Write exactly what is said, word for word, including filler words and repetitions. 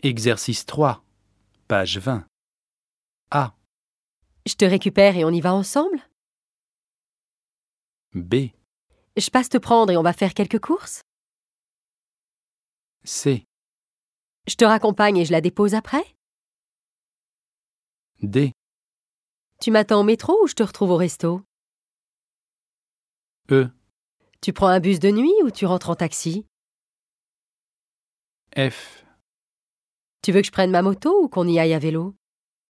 Exercice trois, page vingt. A. Je te récupère et on y va ensemble? B. Je passe te prendre et on va faire quelques courses? C. Je te raccompagne et je la dépose après? D. Tu m'attends au métro ou je te retrouve au resto? E. Tu prends un bus de nuit ou tu rentres en taxi? F. Tu veux que je prenne ma moto ou qu'on y aille à vélo?